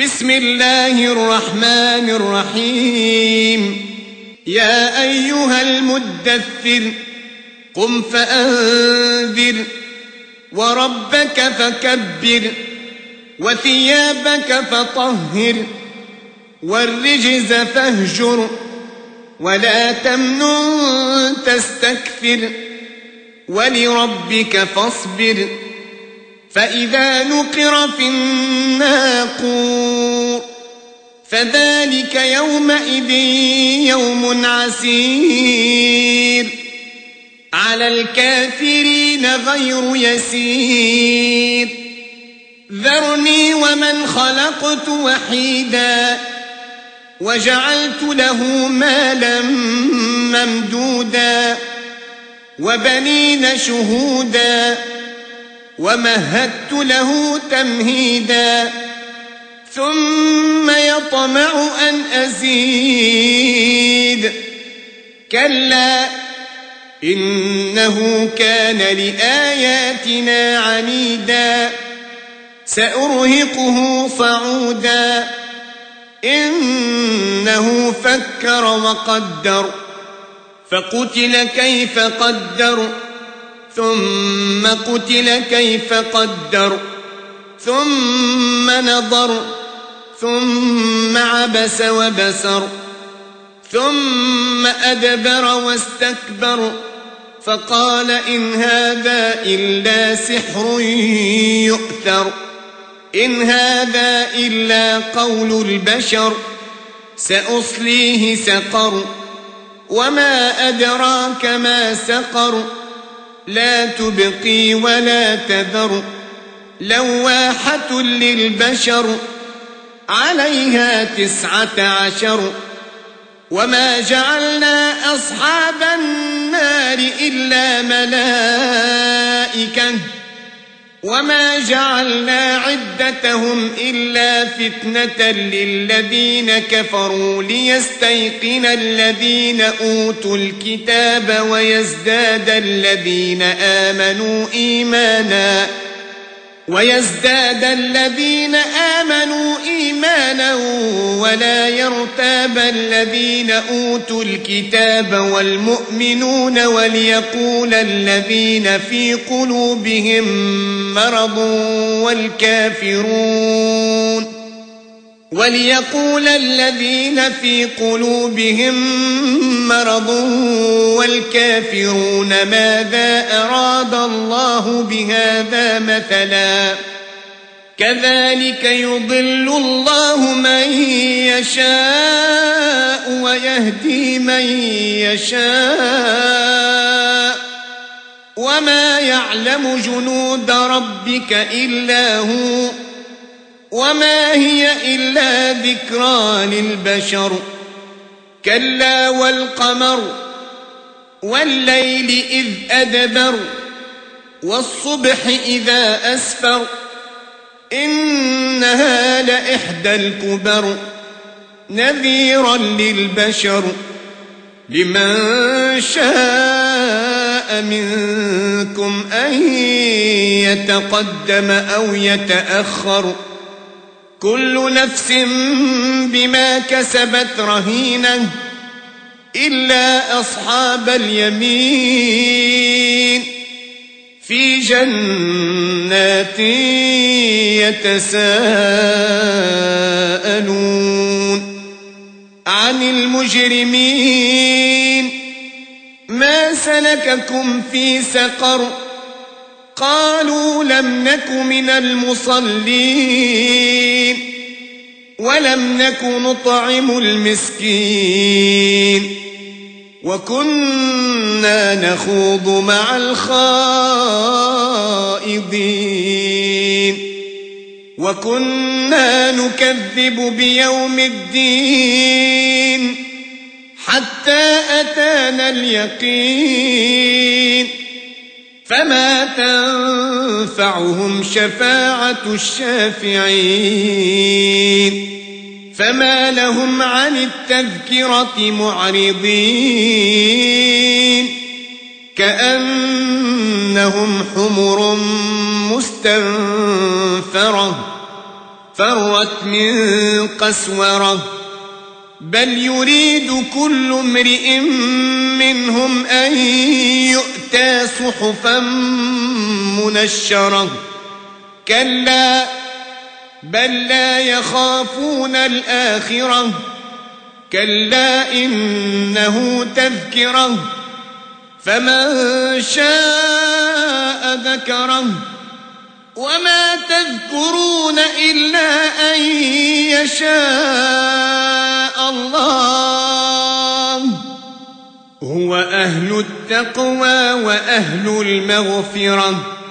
بسم الله الرحمن الرحيم. يا أيها المدثر قم فأنذر وربك فكبر وثيابك فطهر والرجز فاهجر ولا تمنن تستكثر ولربك فاصبر. فإذا نقر في الناقور فذلك يومئذ يوم عسير على الكافرين غير يسير. ذرني ومن خلقت وحيدا وجعلت له مالا ممدودا وبنين شهودا ومهدت له تمهيدا ثم يطمع أن أزيد. كلا إنه كان لآياتنا عنيدا سأرهقه صعودا. إنه فكر وقدر فقتل كيف قدر ثم قتل كيف قدر ثم نظر ثم عبس وبسر ثم أدبر واستكبر فقال إن هذا إلا سحر يؤثر إن هذا إلا قول البشر سأصليه سقر وما أدراك ما سقر لا تبقي ولا تذر لواحة للبشر عليها 19. وما جعلنا أصحاب النار إلا ملائكة وما جعلنا عدتهم إلا فتنة للذين كفروا ليستيقن الذين أوتوا الكتاب ويزداد الذين آمنوا إيمانا ولا يرتاب الذين أوتوا الكتاب والمؤمنون وليقول الذين في قلوبهم مرض والكافرون ماذا أراد الله بهذا مثلا كذلك يضل الله من يشاء ويهدي من يشاء وما يعلم جنود ربك إلا هو وما هي إلا ذكرى للبشر. كلا والقمر والليل إذ أدبر والصبح إذا أسفر إنها لإحدى الكبر نذيرا للبشر لمن شاء منكم أن يتقدم أو يتأخر كل نفس بما كسبت رهينة إلا أصحاب اليمين في جنات يتساءلون عن المجرمين ما سلككم في سقر قالوا لم نك من المصلين ولم نك نطعم المسكين وكنا نخوض مع الخائضين وكنا نكذب بيوم الدين حتى أتانا اليقين فما تنفعهم شفاعة الشافعين فما لهم عن التذكرة معرضين كأنهم حمر مستنفرة فرت من قسورة بل يريد كل امرئ منهم أن يؤتى صحفا منشرة كلا بل لا يخافون الآخرة كلا إنه تذكرة فمن شاء ذكره وما تذكرون إلا أن يشاء الله هو أهل التقوى وأهل المغفرة